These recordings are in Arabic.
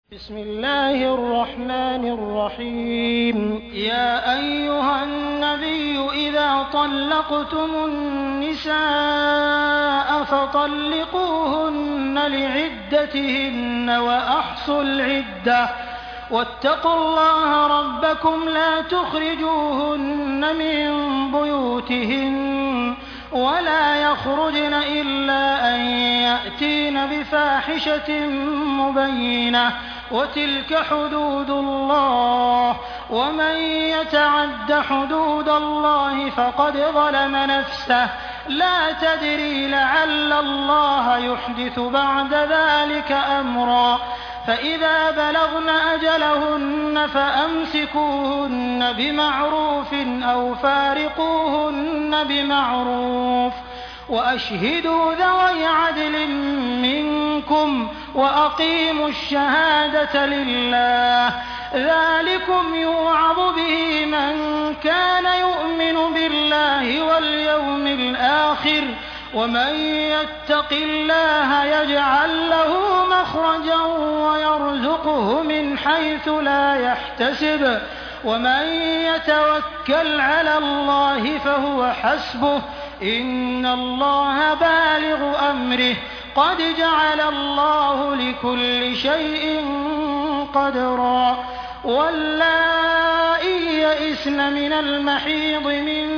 بسم الله الرحمن الرحيم. يا أيها النبي إذا طلقتم النساء فطلقوهن لعدتهن وأحصوا العدة واتقوا الله ربكم لا تخرجوهن من بيوتهن ولا يخرجن إلا أن يأتين بفاحشة مبينة وتلك حدود الله ومن يتعد حدود الله فقد ظلم نفسه لا تدري لعل الله يحدث بعد ذلك أمرا فإذا بلغن أجلهن فأمسكوهن بمعروف أو فارقوهن بمعروف وأشهدوا ذوي عدل منكم وأقيموا الشهادة لله ذلكم يوعظ به من كان يؤمن بالله واليوم الآخر ومن يتق الله يجعل له مخرجا ويرزقه من حيث لا يحتسب ومن يتوكل على الله فهو حسبه إن الله بالغ أمره قد جعل الله لكل شيء قدرا واللائي يئسن من المحيض من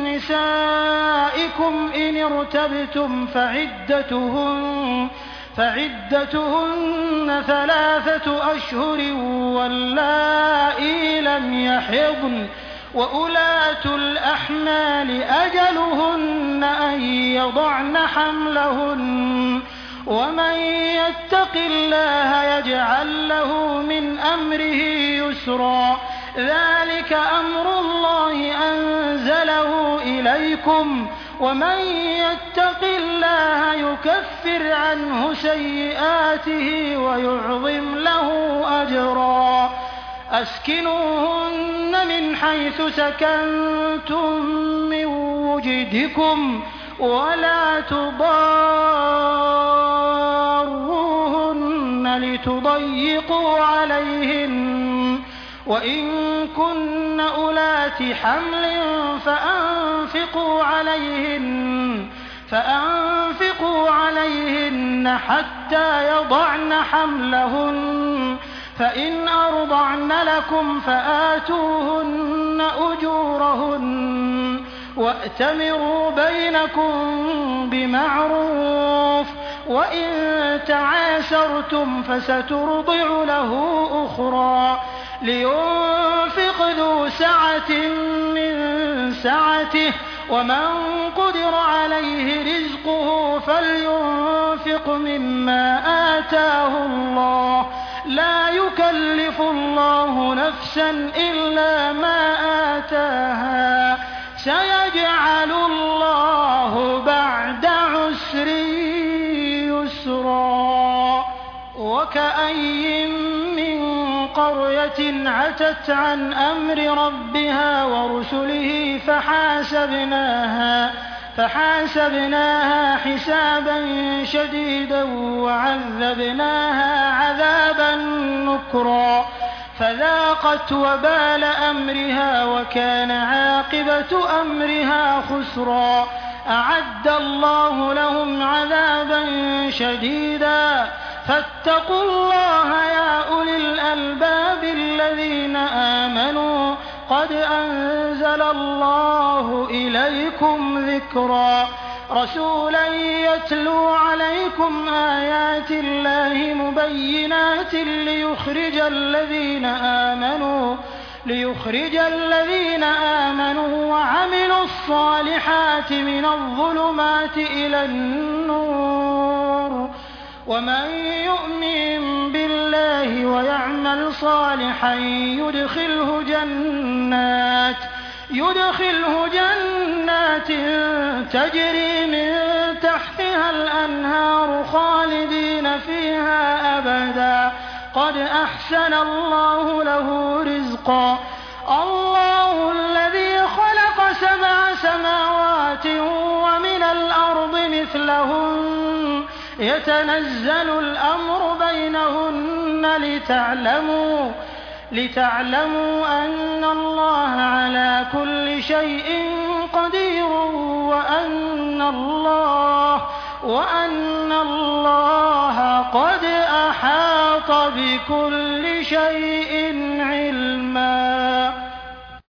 نسائكم إن ارتبتم فعدتهن 3 أشهر واللائي لم يحضن وأولاة الأحمال أجلهن أن يضعن حملهن ومن يتق الله يجعل له من أمره يسرا ذلك أمر الله أنزله إليكم ومن يتق الله يكفر عنه سيئاته ويعظم له أجرا أسكنوهن من حيث سكنتم من وجدكم ولا تضاروهن لتضيقوا عليهن وإن كن أولات حمل فأنفقوا عليهن حتى يضعن حملهن فإن أرضعن لكم فآتوهن أجورهن وأتمروا بينكم بمعروف وإن تعاسرتم فسترضع له أخرى لينفق ذو سعة من سعته ومن قدر عليه رزقه فلينفق مما آتاه الله لا يكلف الله نفسا إلا ما آتاها سيجعل الله بعد عسر يسرا وكأي من قرية عتت عن أمر ربها ورسله فحاسبناها حسابا شديدا وعذبناها عذابا نكرا فذاقت وبال أمرها وكان عاقبة أمرها خسرا أعد الله لهم عذابا شديدا فاتقوا الله يا أولي الألباب الذين آمنوا قد أنزل الله إليكم ذكرا رسولا يتلو عليكم آيات الله مبينات ليخرج الذين آمنوا وعملوا الصالحات من الظلمات إلى النور ومن يؤمن بالله ويعمل صالحا يدخله جنات تجري من تحتها الأنهار خالدين فيها أبدا قد أحسن الله له رزقا الله الذي خلق 7 سماوات ومن الأرض مثلهن يتنزل الأمر بينهن لتعلموا أن الله على كل شيء قدير وأن الله قد أحاط بكل شيء علما.